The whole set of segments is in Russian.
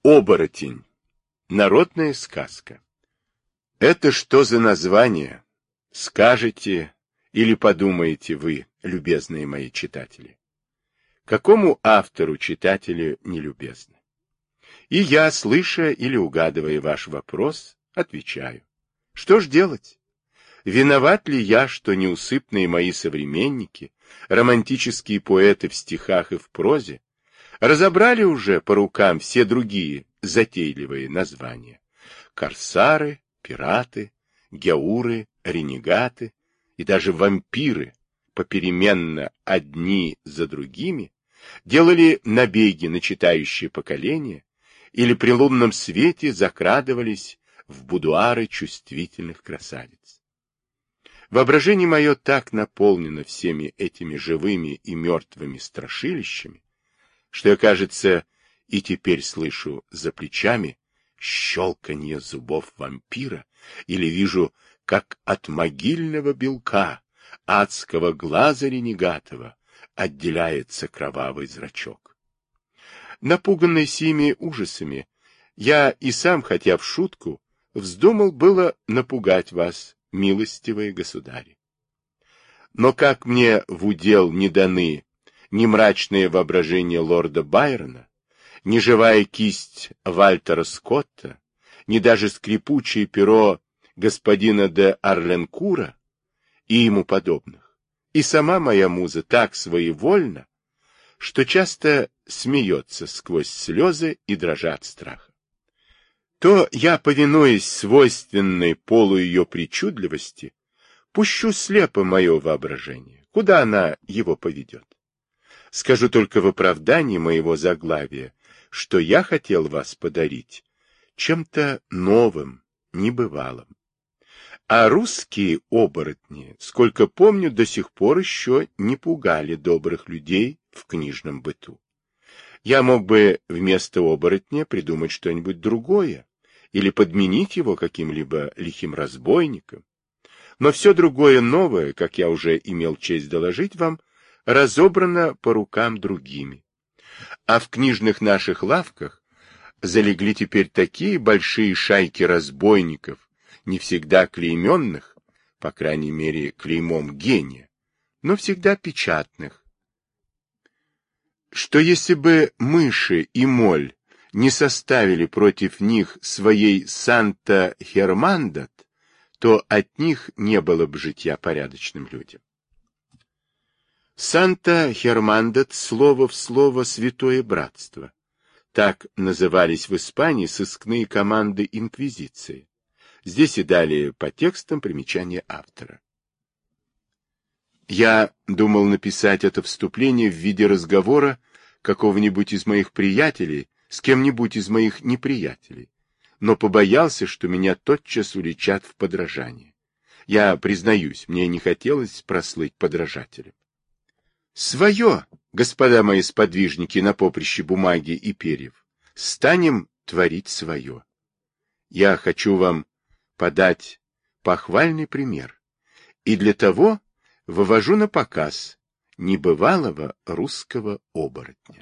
Оборотень. Народная сказка. Это что за название? Скажете или подумаете вы, любезные мои читатели? Какому автору читатели нелюбезны? И я, слыша или угадывая ваш вопрос, отвечаю. Что ж делать? Виноват ли я, что неусыпные мои современники, романтические поэты в стихах и в прозе, разобрали уже по рукам все другие затейливые названия? Корсары, пираты, гяуры, ренегаты и даже вампиры попеременно одни за другими делали набеги на читающее поколение или при лунном свете закрадывались в будуары чувствительных красавиц. Воображение мое так наполнено всеми этими живыми и мертвыми страшилищами, что я, кажется, и теперь слышу за плечами щелканье зубов вампира или вижу, как от могильного белка адского глаза ренегатова отделяется кровавый зрачок. Напуганный сими ужасами, я и сам, хотя в шутку, вздумал было напугать вас, милостивые государи. Но как мне в удел не даны ни мрачное воображение лорда Байрона, ни живая кисть Вальтера Скотта, ни даже скрипучее перо господина де Арленкура и ему подобных, и сама моя муза так своевольна, что часто смеется сквозь слезы и дрожа от страха, то я, повинуясь свойственной полу ее причудливости, пущу слепо мое воображение, куда она его поведет. Скажу только в оправдании моего заглавия, что я хотел вас подарить чем-то новым, небывалым. А русские оборотни, сколько помню, до сих пор еще не пугали добрых людей в книжном быту. Я мог бы вместо оборотня придумать что-нибудь другое или подменить его каким-либо лихим разбойником. Но все другое новое, как я уже имел честь доложить вам, разобрано по рукам другими. А в книжных наших лавках залегли теперь такие большие шайки разбойников, не всегда клейменных, по крайней мере, клеймом гения, но всегда печатных, что если бы мыши и моль не составили против них своей Санта-Хермандат, то от них не было бы житья порядочным людям. Санта-Хермандат — слово в слово святое братство. Так назывались в Испании сыскные команды инквизиции. Здесь и далее по текстам примечания автора. Я думал написать это вступление в виде разговора какого-нибудь из моих приятелей с кем-нибудь из моих неприятелей, но побоялся, что меня тотчас уличат в подражании. Я признаюсь, мне не хотелось прослыть подражателем. Свое, господа мои сподвижники на поприще бумаги и перьев, станем творить свое. Я хочу вам подать похвальный пример, и для того вывожу на показ небывалого русского оборотня.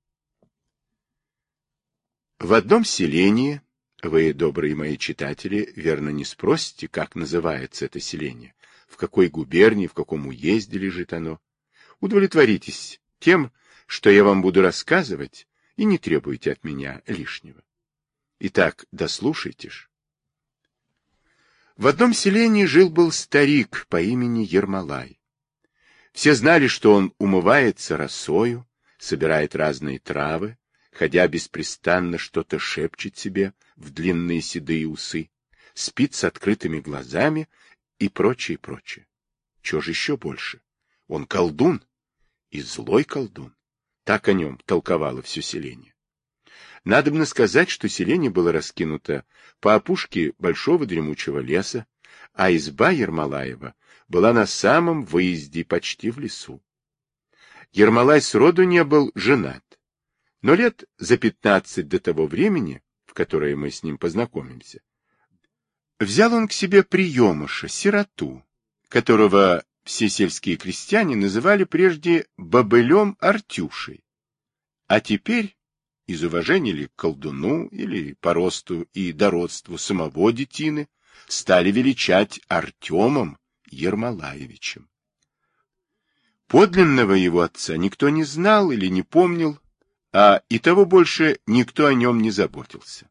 В одном селении, вы, добрые мои читатели, верно не спросите, как называется это селение, в какой губернии, в каком уезде лежит оно. Удовлетворитесь тем, что я вам буду рассказывать, и не требуйте от меня лишнего. Итак, дослушайте ж. В одном селении жил-был старик по имени Ермолай. Все знали, что он умывается росою, собирает разные травы, ходя беспрестанно что-то шепчет себе в длинные седые усы, спит с открытыми глазами и прочее, прочее. Чего же еще больше? Он колдун, и злой колдун. Так о нем толковало все селение. Надобно сказать, что селение было раскинуто по опушке большого дремучего леса, а изба Ермолаева была на самом выезде, почти в лесу. Ермолай сроду не был женат, но лет за 15 до того времени, в которое мы с ним познакомимся, взял он к себе приемыша, сироту, которого все сельские крестьяне называли прежде бобылем Артюшей, а теперь из уважения ли к колдуну или по росту и дородству самого детины, стали величать Артемом Ермолаевичем. Подлинного его отца никто не знал или не помнил, а и того больше никто о нем не заботился.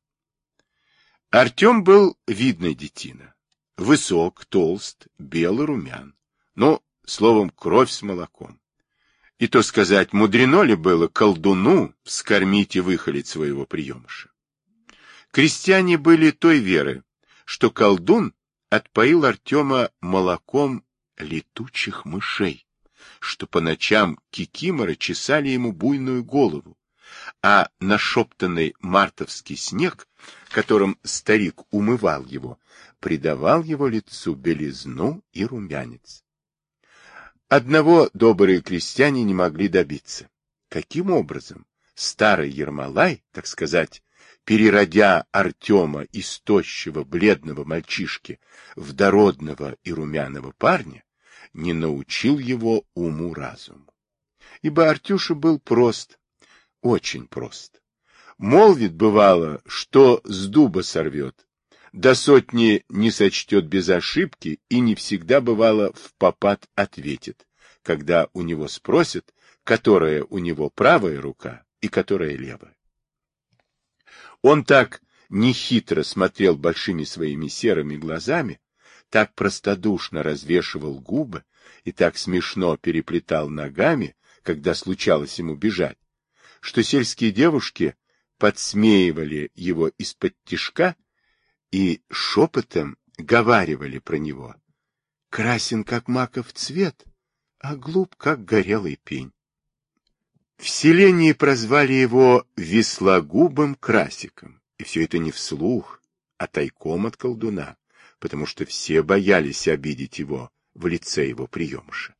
Артем был видный детина, высок, толст, белый, румян, но, словом, кровь с молоком. И то сказать, мудрено ли было колдуну вскормить и выхолить своего приемыша. Крестьяне были той веры, что колдун отпоил Артема молоком летучих мышей, что по ночам кикиморы чесали ему буйную голову, а нашептанный мартовский снег, которым старик умывал его, придавал его лицу белизну и румянец. Одного добрые крестьяне не могли добиться. Каким образом старый Ермолай, так сказать, переродя Артема из тощего бледного мальчишки в дородного и румяного парня, не научил его уму-разуму? Ибо Артюша был прост, очень прост. Молвит, бывало, что с дуба сорвет, до сотни не сочтет без ошибки и не всегда, бывало, впопад ответит, когда у него спросят, которая у него правая рука и которая левая. Он так нехитро смотрел большими своими серыми глазами, так простодушно развешивал губы и так смешно переплетал ногами, когда случалось ему бежать, что сельские девушки подсмеивали его из-под тишка и шепотом говаривали про него: красен, как маков цвет, а глуп, как горелый пень. В селении прозвали его Веслогубым Красиком, и все это не вслух, а тайком от колдуна, потому что все боялись обидеть его в лице его приемыша.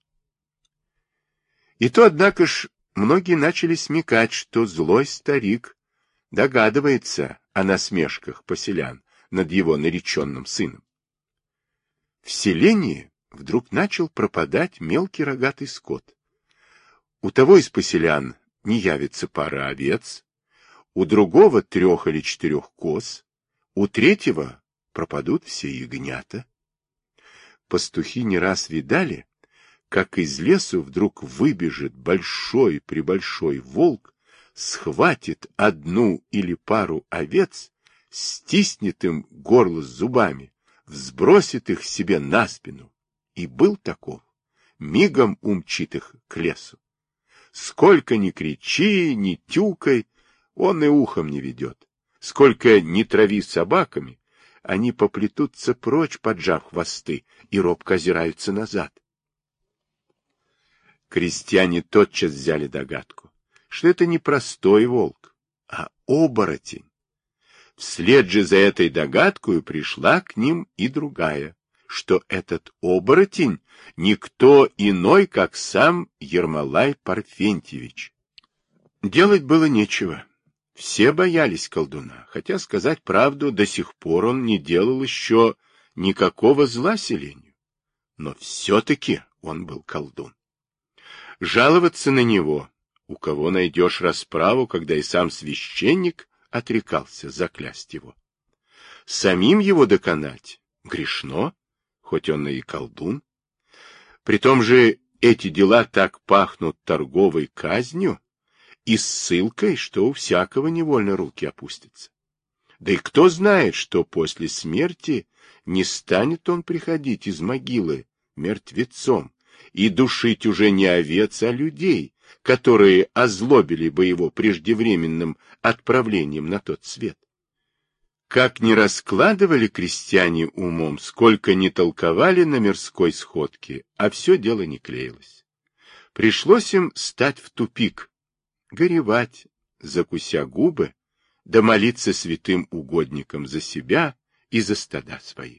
И то, однако ж, многие начали смекать, что злой старик догадывается о насмешках поселян над его нареченным сыном. В селении вдруг начал пропадать мелкий рогатый скот. У того из поселян не явится пара овец, у другого 3 или 4 коз, у третьего пропадут все ягнята. Пастухи не раз видали, как из лесу вдруг выбежит большой-пребольшой волк, схватит одну или пару овец, стиснет им горло зубами, взбросит их себе на спину. И был таков, мигом умчит их к лесу. Сколько ни кричи, ни тюкай, он и ухом не ведет. Сколько ни трави собаками, они поплетутся прочь, поджав хвосты, и робко озираются назад. Крестьяне тотчас взяли догадку, что это не простой волк, а оборотень. Вслед же за этой догадкой пришла к ним и другая, что этот оборотень никто иной, как сам Ермолай Парфентьевич. Делать было нечего. Все боялись колдуна, хотя, сказать правду, до сих пор он не делал еще никакого зла селению. Но все-таки он был колдун. Жаловаться на него, у кого найдешь расправу, когда и сам священник отрекался заклясть его. Самим его доконать грешно, хоть он и колдун. Притом же эти дела так пахнут торговой казнью и ссылкой, что у всякого невольно руки опустятся. Да и кто знает, что после смерти не станет он приходить из могилы мертвецом и душить уже не овец, а людей, которые озлобили бы его преждевременным отправлением на тот свет. Как ни раскладывали крестьяне умом, сколько ни толковали на мирской сходке, а все дело не клеилось. Пришлось им стать в тупик, горевать, закуся губы, да молиться святым угодникам за себя и за стада свои.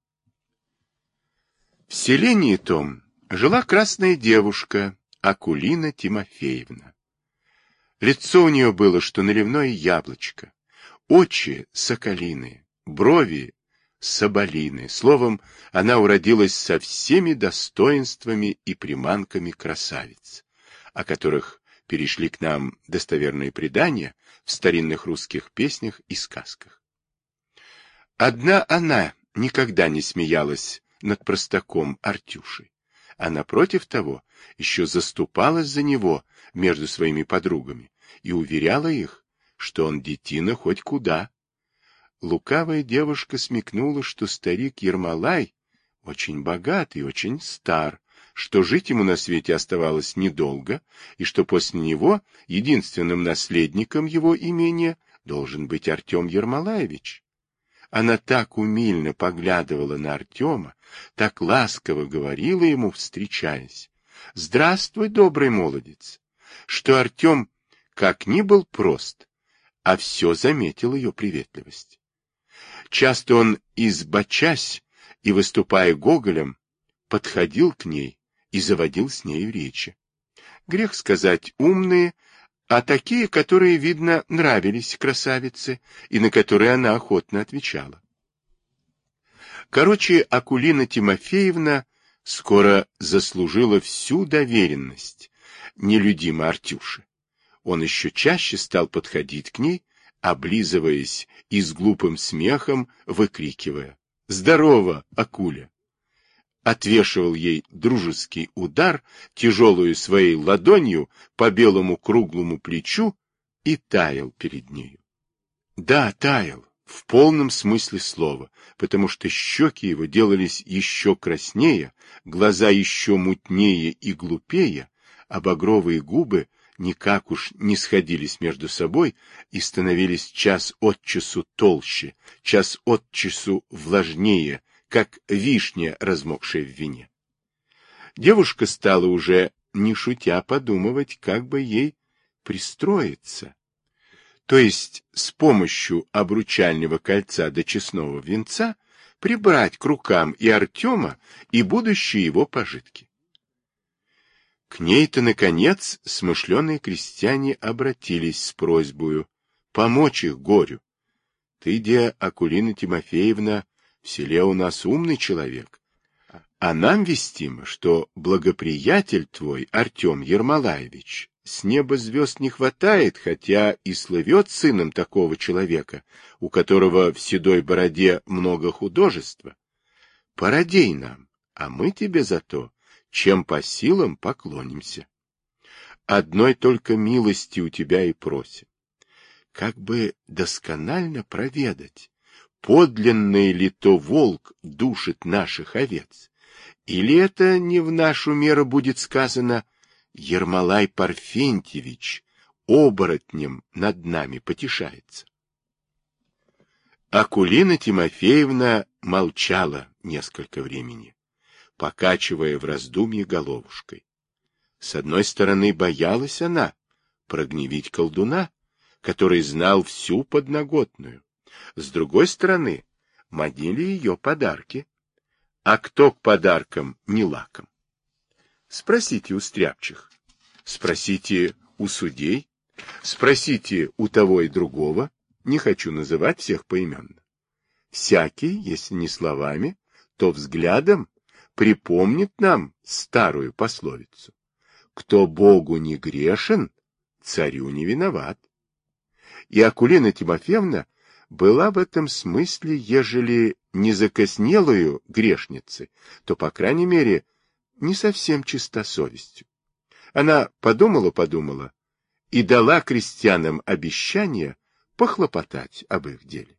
В селении том жила красная девушка Акулина Тимофеевна. Лицо у нее было, что наливное яблочко, очи соколиные, брови соболиные. Словом, она уродилась со всеми достоинствами и приманками красавиц, о которых перешли к нам достоверные предания в старинных русских песнях и сказках. Одна она никогда не смеялась над простаком Артюшей, а напротив того еще заступалась за него между своими подругами и уверяла их, что он детина хоть куда. Лукавая девушка смекнула, что старик Ермолай очень богат и очень стар, что жить ему на свете оставалось недолго, и что после него единственным наследником его имения должен быть Артем Ермолаевич. Она так умильно поглядывала на Артема, так ласково говорила ему, встречаясь: «Здравствуй, добрый молодец», что Артем как ни был прост, а все заметил ее приветливость. Часто он, избочась и выступая гоголем, подходил к ней и заводил с нею речи. Грех сказать умные, а такие, которые, видно, нравились красавице, и на которые она охотно отвечала. Короче, Акулина Тимофеевна скоро заслужила всю доверенность нелюдимой Артюши. Он еще чаще стал подходить к ней, облизываясь и с глупым смехом выкрикивая: «Здорово, Акуля!» Отвешивал ей дружеский удар тяжелую своей ладонью по белому круглому плечу и таял перед нею. Да, таял, в полном смысле слова, потому что щеки его делались еще краснее, глаза еще мутнее и глупее, а багровые губы никак уж не сходились между собой и становились час от часу толще, час от часу влажнее, как вишня, размокшая в вине. Девушка стала уже, не шутя, подумывать, как бы ей пристроиться. То есть с помощью обручального кольца до честного венца прибрать к рукам и Артема, и будущие его пожитки. К ней-то, наконец, смышленые крестьяне обратились с просьбою помочь их горю. Ты, де, Акулина Тимофеевна, в селе у нас умный человек, а нам вестимо, что благоприятель твой, Артем Ермолаевич, с неба звезд не хватает, хотя и слывет сыном такого человека, у которого в седой бороде много художества. Породей нам, а мы тебе за то, чем по силам, поклонимся. Одной только милости у тебя и просим. Как бы досконально проведать, подлинный ли то волк душит наших овец, или это не в нашу меру будет сказано: Ермолай Парфентьевич оборотнем над нами потешается. Акулина Тимофеевна молчала несколько времени, покачивая в раздумье головушкой. С одной стороны, боялась она прогневить колдуна, который знал всю подноготную. С другой стороны, манили ее подарки. А кто к подаркам не лаком? Спросите у стряпчих, спросите у судей, спросите у того и другого, не хочу называть всех поименно. Всякий, если не словами, то взглядом припомнит нам старую пословицу: кто Богу не грешен, царю не виноват. И Акулина Тимофеевна была в этом смысле, ежели не закоснелою грешницей, то, по крайней мере, не совсем чиста совестью. Она подумала и дала крестьянам обещание похлопотать об их деле.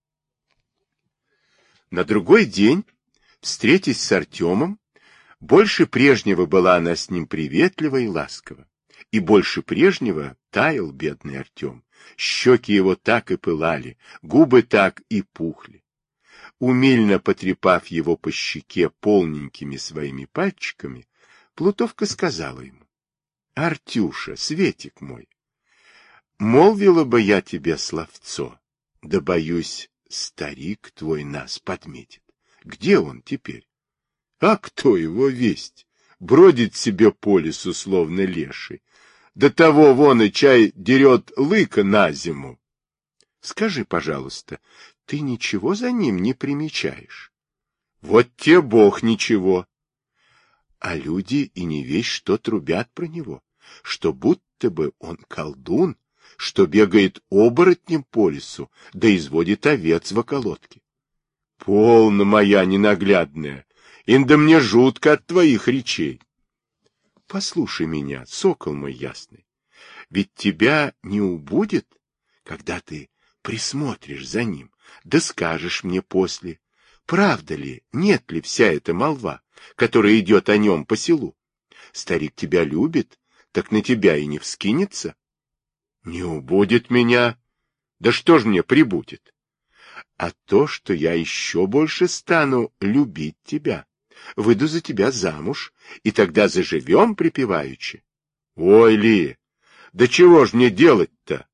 На другой день, встретясь с Артемом, больше прежнего была она с ним приветлива и ласкова, и больше прежнего таял бедный Артем. Щеки его так и пылали, губы так и пухли. Умильно потрепав его по щеке полненькими своими пальчиками, Плутовка сказала ему: «Артюша, Светик мой, молвила бы я тебе словцо, да, боюсь, старик твой нас подметит. Где он теперь? А кто его весть? Бродит себе по лесу, словно леший. До того вон и чай дерет лыка на зиму. Скажи, пожалуйста, ты ничего за ним не примечаешь? Вот те Бог ничего. А люди и не весть что трубят про него, что будто будто бы он колдун, что бегает оборотнем по лесу, да изводит овец в околотке. Полно, моя ненаглядная, инда мне жутко от твоих речей. Послушай меня, сокол мой ясный, ведь тебя не убудет, когда ты присмотришь за ним, да скажешь мне после, правда ли, нет ли вся эта молва, которая идет о нем по селу. Старик тебя любит, так на тебя и не вскинется. Не убудет меня. Да что ж мне прибудет? А то, что я еще больше стану любить тебя, выйду за тебя замуж, и тогда заживем припеваючи. Ой, Ли, да чего ж мне делать-то?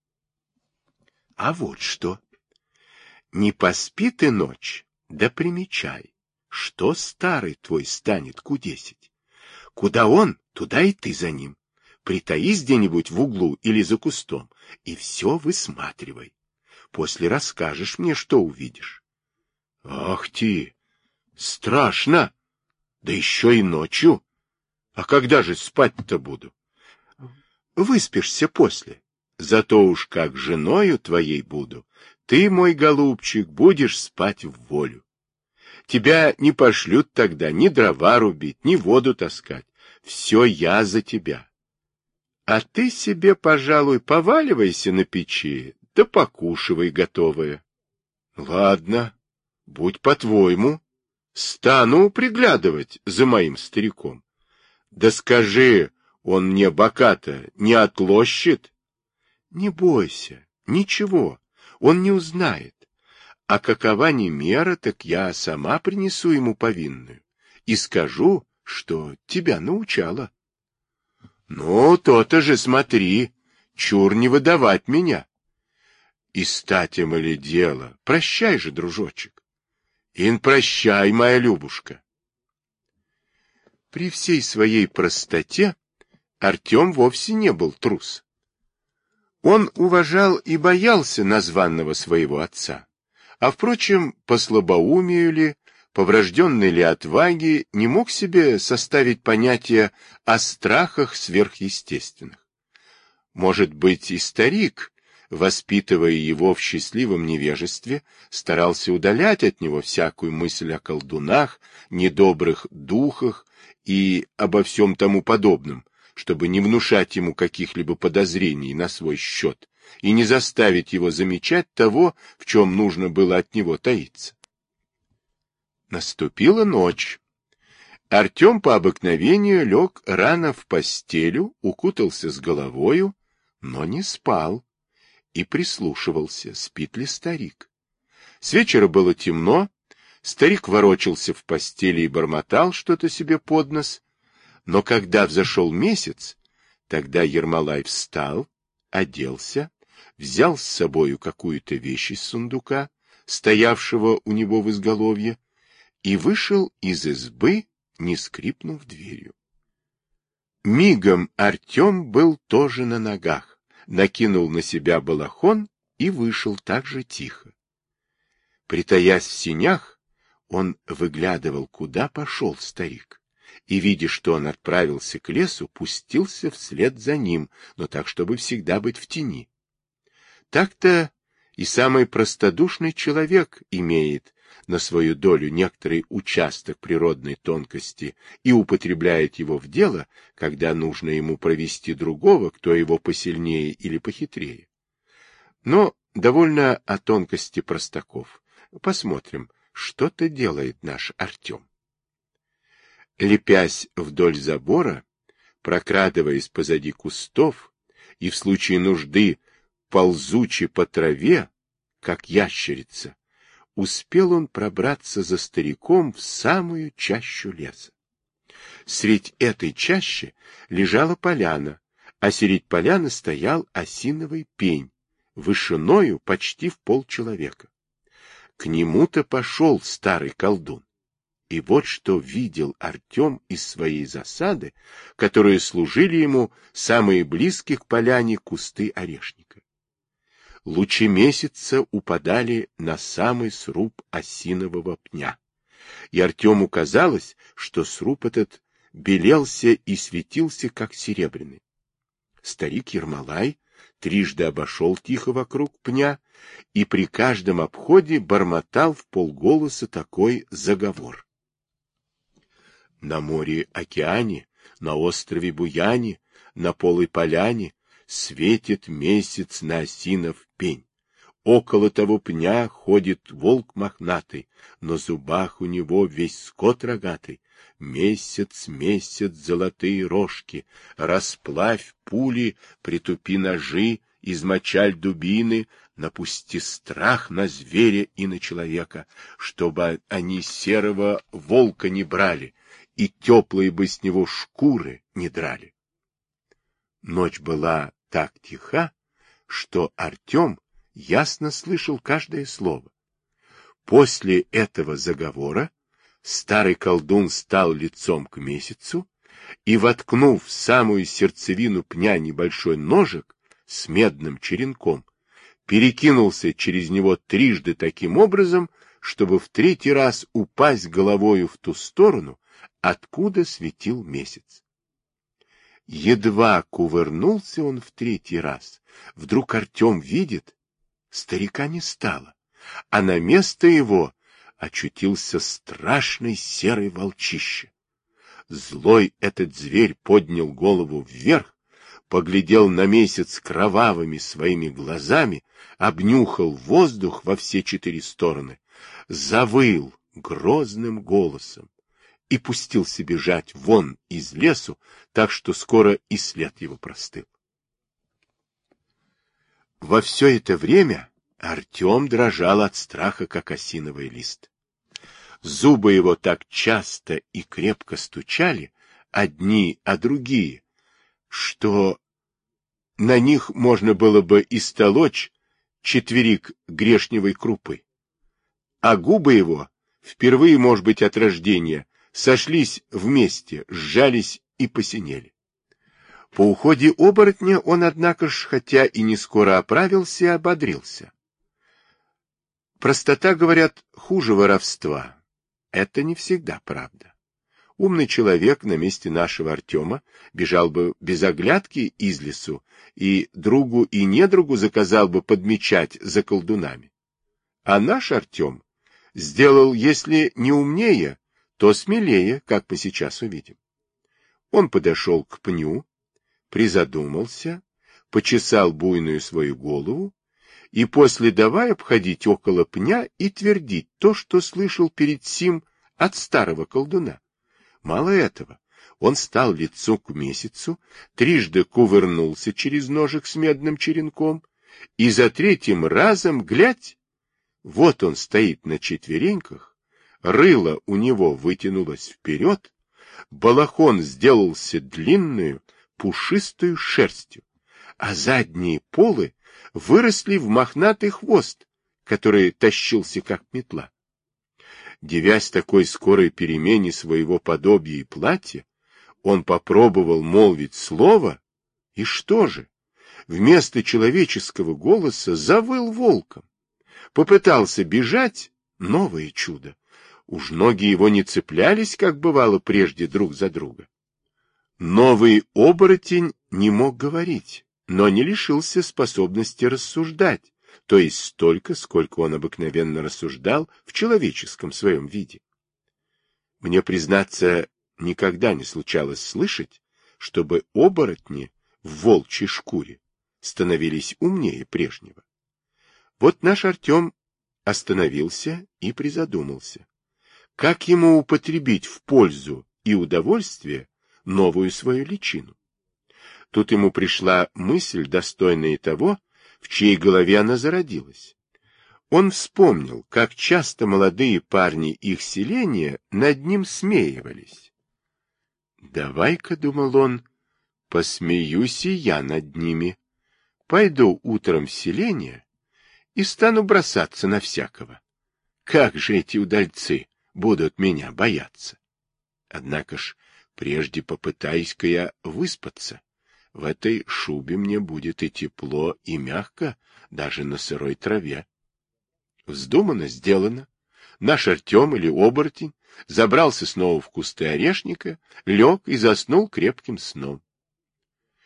А вот что. Не поспи ты ночь, да примечай, что старый твой станет кудесить. Куда он, туда и ты за ним. Притаись где-нибудь в углу или за кустом, и все высматривай. После расскажешь мне, что увидишь. Ах ты, страшно! Да еще и ночью. А когда же спать-то буду? Выспишься после. Зато уж как женою твоей буду, ты, мой голубчик, будешь спать в волю. Тебя не пошлют тогда ни дрова рубить, ни воду таскать. Все я за тебя. А ты себе, пожалуй, поваливайся на печи, да покушивай готовое. Ладно, будь по-твоему. Стану приглядывать за моим стариком. Да скажи, он мне бока-то не отлощит? Не бойся, ничего, он не узнает. А какова не мера, так я сама принесу ему повинную и скажу, что тебя научала. Ну, то-то же смотри, чур не выдавать меня. И статем или дело, прощай же, дружочек. Ин прощай, моя Любушка. При всей своей простоте Артем вовсе не был трус. Он уважал и боялся названного своего отца, а, впрочем, по слабоумию ли, по врожденной ли отваге не мог себе составить понятие о страхах сверхъестественных. Может быть, и старик, воспитывая его в счастливом невежестве, старался удалять от него всякую мысль о колдунах, недобрых духах и обо всем тому подобном, чтобы не внушать ему каких-либо подозрений на свой счет и не заставить его замечать того, в чем нужно было от него таиться. Наступила ночь. Артем по обыкновению лег рано в постелю, укутался с головою, но не спал и прислушивался, спит ли старик. С вечера было темно, старик ворочался в постели и бормотал что-то себе под нос, но когда взошел месяц, тогда Ермолай встал, оделся, взял с собою какую-то вещь из сундука, стоявшего у него в изголовье, и вышел из избы, не скрипнув дверью. Мигом Артем был тоже на ногах, накинул на себя балахон и вышел так же тихо. Притаясь в сенях, он выглядывал, куда пошел старик, и, видя, что он отправился к лесу, пустился вслед за ним, но так, чтобы всегда быть в тени. Так-то и самый простодушный человек имеет на свою долю некоторый участок природной тонкости и употребляет его в дело, когда нужно ему провести другого, кто его посильнее или похитрее. Но довольно о тонкости простаков. Посмотрим, что-то делает наш Артем. Лепясь вдоль забора, прокрадываясь позади кустов и в случае нужды ползучи по траве, как ящерица, успел он пробраться за стариком в самую чащу леса. Средь этой чащи лежала поляна, а средь поляны стоял осиновый пень, вышиною почти в полчеловека. К нему-то пошел старый колдун. И вот что видел Артем из своей засады, которые служили ему самые близкие к поляне кусты орешника. Лучи месяца упадали на самый сруб осинового пня, и Артему казалось, что сруб этот белелся и светился, как серебряный. Старик Ермолай трижды обошел тихо вокруг пня и при каждом обходе бормотал вполголоса такой заговор. На море-океане, на острове Буяне, на полой поляне светит месяц на осинов пень. Около того пня ходит волк мохнатый, на зубах у него весь скот рогатый. Месяц, месяц, золотые рожки, расплавь пули, притупи ножи, измочаль дубины, напусти страх на зверя и на человека, чтобы они серого волка не брали, и теплые бы с него шкуры не драли. Ночь была так тиха, что Артем ясно слышал каждое слово. После этого заговора старый колдун стал лицом к месяцу и, воткнув в самую сердцевину пня небольшой ножик с медным черенком, перекинулся через него трижды таким образом, чтобы в третий раз упасть головою в ту сторону, откуда светил месяц. Едва кувырнулся он в третий раз, вдруг Артем видит, старика не стало, а на место его очутился страшный серый волчище. Злой этот зверь поднял голову вверх, поглядел на месяц кровавыми своими глазами, обнюхал воздух во все четыре стороны, завыл грозным голосом и пустился бежать вон из лесу, так что скоро и след его простыл. Во все это время Артем дрожал от страха, как осиновый лист. Зубы его так часто и крепко стучали, одни о другие, что на них можно было бы истолочь четверик грешневой крупы. А губы его, впервые, может быть, от рождения, сошлись вместе, сжались и посинели. По уходе оборотня он, однако ж, хотя и не скоро оправился, ободрился. Простота, говорят, хуже воровства. Это не всегда правда. Умный человек на месте нашего Артема бежал бы без оглядки из лесу и другу и недругу заказал бы подмечать за колдунами. А наш Артем сделал, если не умнее, то смелее, как мы сейчас увидим. Он подошел к пню, призадумался, почесал буйную свою голову и после давай обходить около пня и твердить то, что слышал перед сим от старого колдуна. Мало этого, он стал лицом к месяцу, трижды кувырнулся через ножик с медным черенком, и за третьим разом, глядь, вот он стоит на четвереньках, рыло у него вытянулось вперед, балахон сделался длинную, пушистую шерстью, а задние полы выросли в мохнатый хвост, который тащился как метла. Девясь такой скорой перемене своего подобия и платья, он попробовал молвить слово, и что же? Вместо человеческого голоса завыл волком. Попытался бежать, новое чудо. Уж ноги его не цеплялись, как бывало прежде, друг за друга. Новый оборотень не мог говорить, но не лишился способности рассуждать, то есть столько, сколько он обыкновенно рассуждал в человеческом своем виде. Мне, признаться, никогда не случалось слышать, чтобы оборотни в волчьей шкуре становились умнее прежнего. Вот наш Артем остановился и призадумался, как ему употребить в пользу и удовольствие новую свою личину. Тут ему пришла мысль, достойная того, в чьей голове она зародилась. Он вспомнил, как часто молодые парни их селения над ним смеивались. «Давай-ка, — думал он, — посмеюсь и я над ними. Пойду утром в селение и стану бросаться на всякого. Как же эти удальцы будут меня бояться? Однако ж, прежде попытаюсь-ка я выспаться. В этой шубе мне будет и тепло, и мягко, даже на сырой траве». Вздумано, сделано. Наш Артем или оборотень забрался снова в кусты орешника, лег и заснул крепким сном.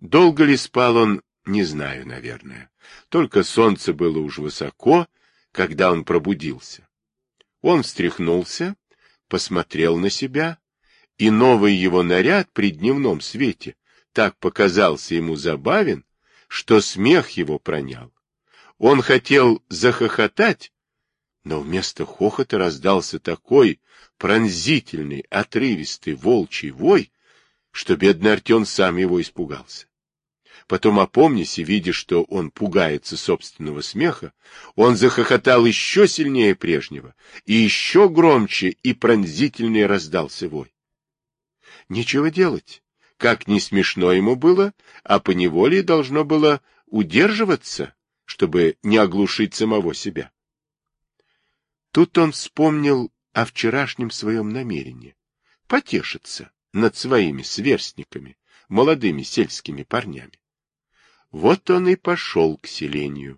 Долго ли спал он, не знаю, наверное. Только солнце было уж высоко, когда он пробудился. Он встряхнулся, посмотрел на себя, и новый его наряд при дневном свете так показался ему забавен, что смех его пронял. Он хотел захохотать, но вместо хохота раздался такой пронзительный, отрывистый волчий вой, что бедный Артем сам его испугался. Потом, опомнясь и видя, что он пугается собственного смеха, он захохотал еще сильнее прежнего, и еще громче и пронзительнее раздался вой. Нечего делать. Как не смешно ему было, а поневоле должно было удерживаться, чтобы не оглушить самого себя. Тут он вспомнил о вчерашнем своем намерении — потешиться над своими сверстниками, молодыми сельскими парнями. Вот он и пошел к селению.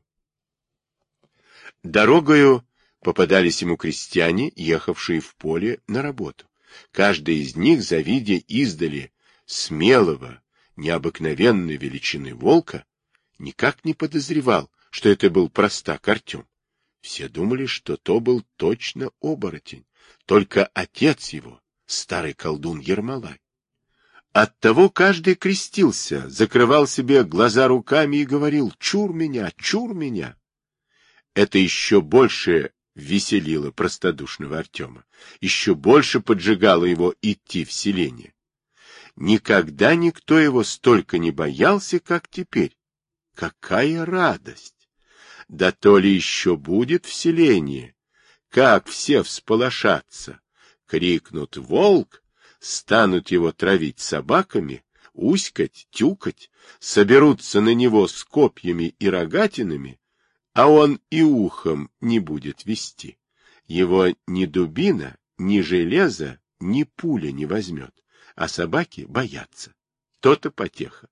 Дорогою попадались ему крестьяне, ехавшие в поле на работу. Каждый из них, завидя издали смелого, необыкновенной величины волка, никак не подозревал, что это был простак Артем. Все думали, что то был точно оборотень, только отец его, старый колдун Ермолай. Оттого каждый крестился, закрывал себе глаза руками и говорил: «Чур меня, чур меня!» Это еще больше веселило простодушного Артема, еще больше поджигало его идти в селение. Никогда никто его столько не боялся, как теперь. Какая радость! Да то ли еще будет в селении, как все всполошатся, крикнут «Волк!», станут его травить собаками, уськать, тюкать, соберутся на него с копьями и рогатинами, а он и ухом не будет вести. Его ни дубина, ни железо, ни пуля не возьмет, а собаки боятся. То-то потеха.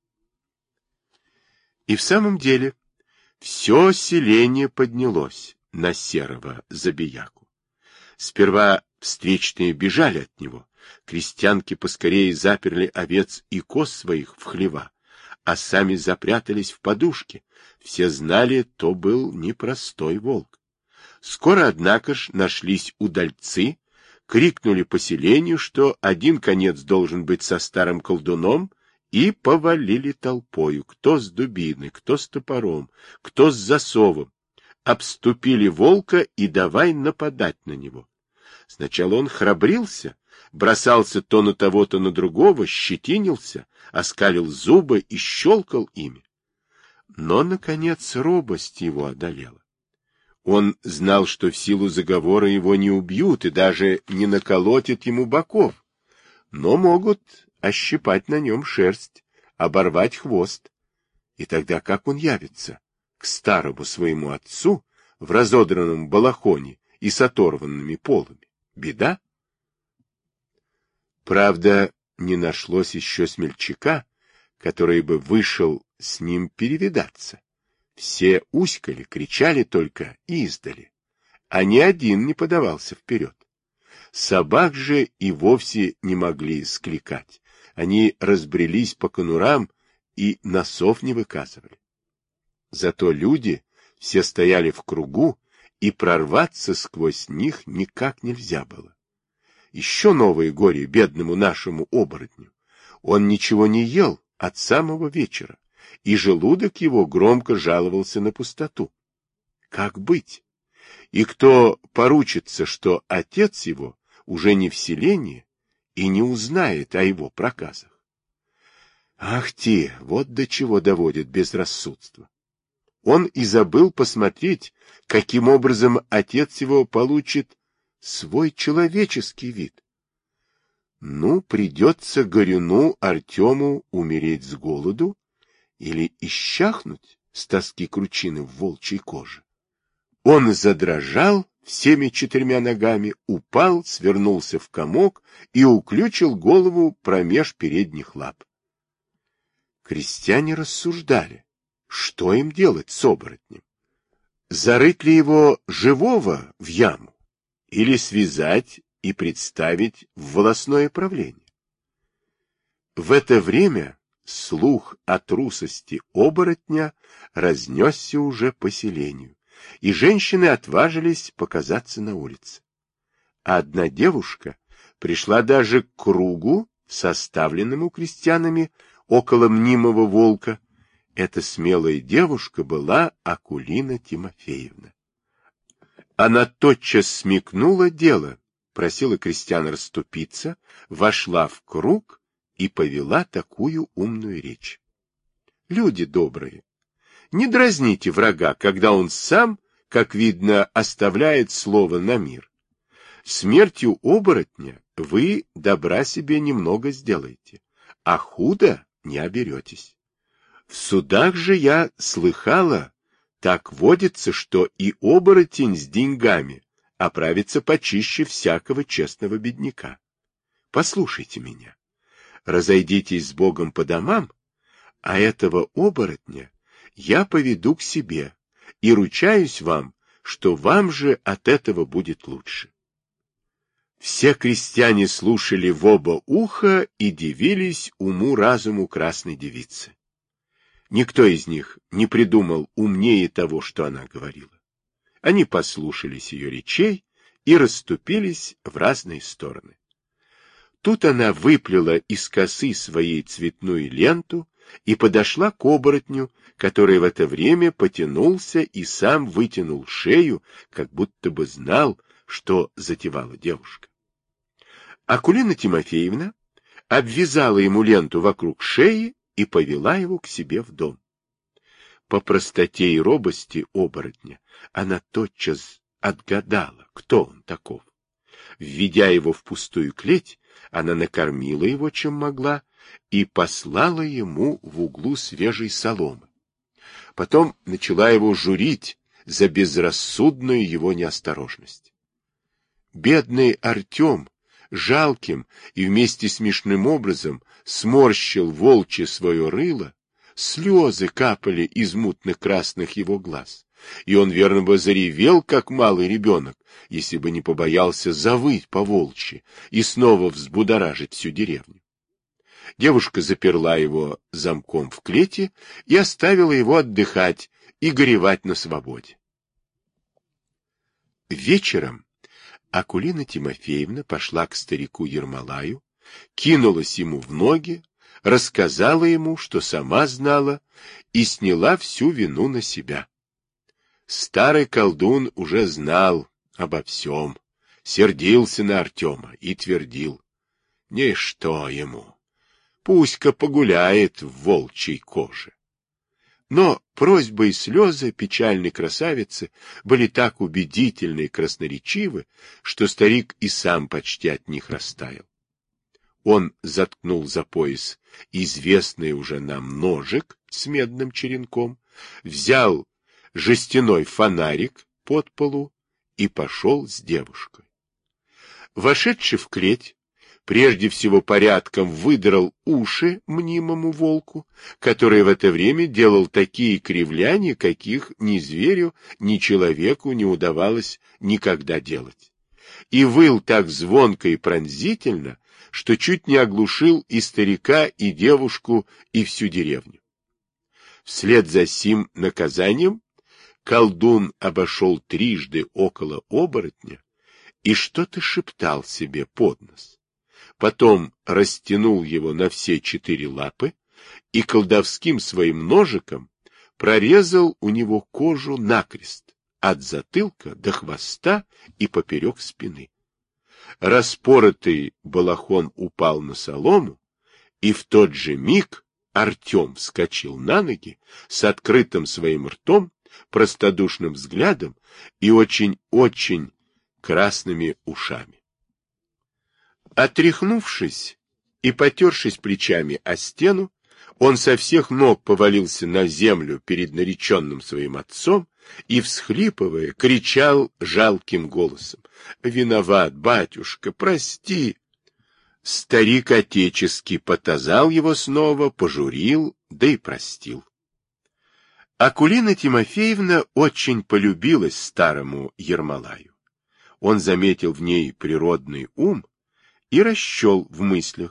И в самом деле все селение поднялось на серого забияку. Сперва встречные бежали от него, крестьянки поскорее заперли овец и коз своих в хлева, а сами запрятались в подушки. Все знали, то был непростой волк. Скоро, однако ж, нашлись удальцы, крикнули по селению, что один конец должен быть со старым колдуном, и повалили толпою, кто с дубиной, кто с топором, кто с засовом. Обступили волка и давай нападать на него. Сначала он храбрился, бросался то на того, то на другого, щетинился, оскалил зубы и щелкал ими. Но, наконец, робость его одолела. Он знал, что в силу заговора его не убьют и даже не наколотят ему боков, но могут ощипать на нем шерсть, оборвать хвост. И тогда как он явится к старому своему отцу в разодранном балахоне и с оторванными полами? Беда. Правда, не нашлось еще смельчака, который бы вышел с ним перевидаться. Все уськали, кричали только издали, а ни один не подавался вперед. Собак же и вовсе не могли скликать. Они разбрелись по конурам и носов не выказывали. Зато люди все стояли в кругу, и прорваться сквозь них никак нельзя было. Еще новое горе бедному нашему оборотню. Он ничего не ел от самого вечера, и желудок его громко жаловался на пустоту. Как быть? И кто поручится, что отец его уже не в селении и не узнает о его проказах? Ах ты, вот до чего доводит безрассудство. Он и забыл посмотреть, каким образом отец его получит свой человеческий вид. Ну, придется горюну Артему умереть с голоду или исчахнуть с тоски кручины в волчьей коже. Он задрожал всеми четырьмя ногами, упал, свернулся в комок и уключил голову промеж передних лап. Крестьяне рассуждали, что им делать с оборотнем. Зарыть ли его живого в яму или связать и представить в волосное правление? В это время слух о трусости оборотня разнесся уже по селению, и женщины отважились показаться на улице. А одна девушка пришла даже к кругу, составленному крестьянами около мнимого волка. Эта смелая девушка была Акулина Тимофеевна. Она тотчас смекнула дело, просила крестьян расступиться, вошла в круг и повела такую умную речь. Люди добрые, не дразните врага, когда он сам, как видно, оставляет слово на мир. Смертью оборотня вы добра себе немного сделаете, а худо не оберетесь. В судах же я слыхала, так водится, что и оборотень с деньгами оправится почище всякого честного бедняка. Послушайте меня, разойдитесь с Богом по домам, а этого оборотня я поведу к себе и ручаюсь вам, что вам же от этого будет лучше. Все крестьяне слушали в оба уха и дивились уму-разуму красной девицы. Никто из них не придумал умнее того, что она говорила. Они послушались ее речей и расступились в разные стороны. Тут она выплела из косы своей цветную ленту и подошла к оборотню, который в это время потянулся и сам вытянул шею, как будто бы знал, что затевала девушка. Акулина Тимофеевна обвязала ему ленту вокруг шеи и повела его к себе в дом. По простоте и робости оборотня она тотчас отгадала, кто он таков. Введя его в пустую клеть, она накормила его, чем могла, и послала ему в углу свежей соломы. Потом начала его журить за безрассудную его неосторожность. Бедный Артем жалким и вместе смешным образом сморщил волчье свое рыло, слезы капали из мутных красных его глаз, и он верно бы заревел, как малый ребенок, если бы не побоялся завыть по-волчьи и снова взбудоражить всю деревню. Девушка заперла его замком в клете и оставила его отдыхать и горевать на свободе. Вечером Акулина Тимофеевна пошла к старику Ермолаю, кинулась ему в ноги, рассказала ему, что сама знала, и сняла всю вину на себя. Старый колдун уже знал обо всем, сердился на Артема и твердил: ничто ему, пусть-ка погуляет в волчьей коже. Но просьбы и слезы печальной красавицы были так убедительны и красноречивы, что старик и сам почти от них растаял. Он заткнул за пояс известный уже нам ножик с медным черенком, взял жестяной фонарик под полу и пошел с девушкой. Вошедший в клеть, прежде всего порядком выдрал уши мнимому волку, который в это время делал такие кривляния, каких ни зверю, ни человеку не удавалось никогда делать, и выл так звонко и пронзительно, что чуть не оглушил и старика, и девушку, и всю деревню. Вслед за сим наказанием колдун обошел трижды около оборотня и что-то шептал себе под нос. Потом растянул его на все 4 лапы и колдовским своим ножиком прорезал у него кожу накрест, от затылка до хвоста и поперек спины. Распоротый балахон упал на солому, и в тот же миг Артем вскочил на ноги с открытым своим ртом, простодушным взглядом и очень-очень красными ушами. Отряхнувшись и потершись плечами о стену, он со всех ног повалился на землю перед нареченным своим отцом и, всхлипывая, кричал жалким голосом: «Виноват, батюшка, прости!» Старик отечески потазал его снова, пожурил, да и простил. Акулина Тимофеевна очень полюбилась старому Ермолаю. Он заметил в ней природный ум и расчел в мыслях,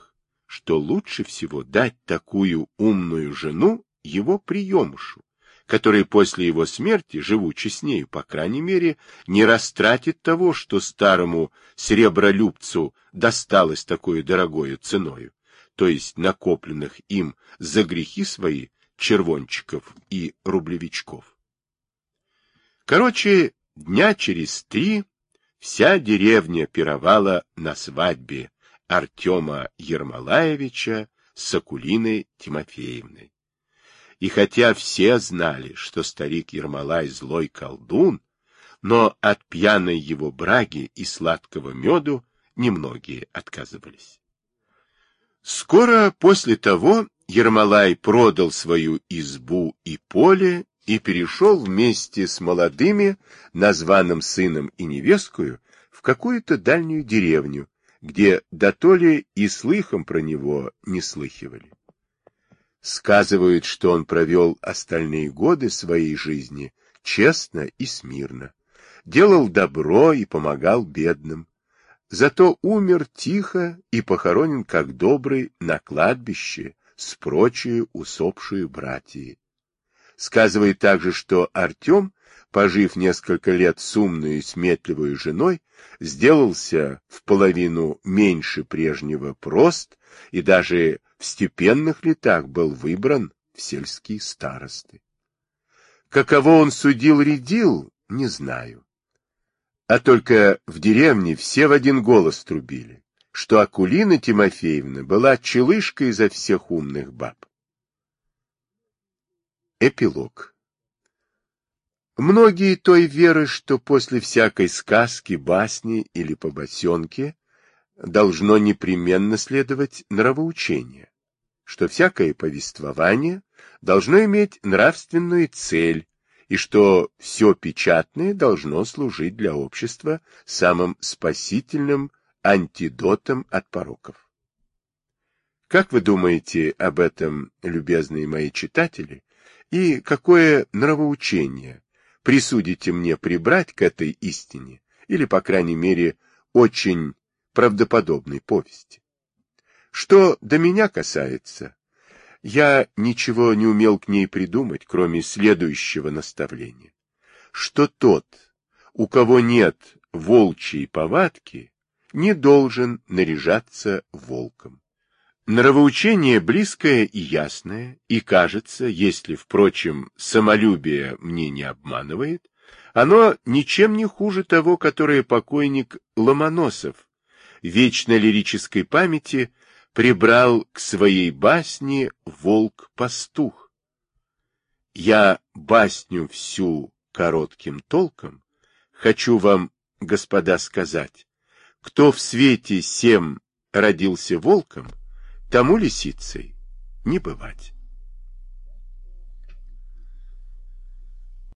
что лучше всего дать такую умную жену его приемушу, который после его смерти, живучи с нею, по крайней мере, не растратит того, что старому сребролюбцу досталось такой дорогою ценою, то есть накопленных им за грехи свои червончиков и рублевичков. Короче, дня через 3 вся деревня пировала на свадьбе Артема Ермолаевича с Акулиной Тимофеевной. И хотя все знали, что старик Ермолай злой колдун, но от пьяной его браги и сладкого меду немногие отказывались. Скоро после того Ермолай продал свою избу и поле и перешел вместе с молодыми, названным сыном и невесткою, в какую-то дальнюю деревню, где дотоле и слыхом про него не слыхивали. Сказывают, что он провел остальные годы своей жизни честно и смирно, делал добро и помогал бедным, зато умер тихо и похоронен как добрый на кладбище с прочей усопшую братьей. Сказывает также, что Артем, пожив несколько лет с умной и сметливой женой, сделался в половину меньше прежнего прост и даже в степенных летах был выбран в сельские старосты. Каково он судил-рядил, не знаю. А только в деревне все в один голос трубили, что Акулина Тимофеевна была челышкой изо всех умных баб. Эпилог. Многие той веры, что после всякой сказки, басни или побосенки должно непременно следовать нравоучение, что всякое повествование должно иметь нравственную цель, и что все печатное должно служить для общества самым спасительным антидотом от пороков. Как вы думаете об этом, любезные мои читатели, и какое нравоучение присудите мне прибрать к этой истине, или, по крайней мере, очень правдоподобной повести? Что до меня касается, я ничего не умел к ней придумать, кроме следующего наставления, что тот, у кого нет волчьей повадки, не должен наряжаться волком. Нравоучение близкое и ясное, и кажется, если, впрочем, самолюбие мне не обманывает, оно ничем не хуже того, которое покойник Ломоносов, вечно лирической памяти, прибрал к своей басне «Волк-пастух». Я басню всю коротким толком хочу вам, господа, сказать, кто в свете сем родился волком, тому лисицей не бывать.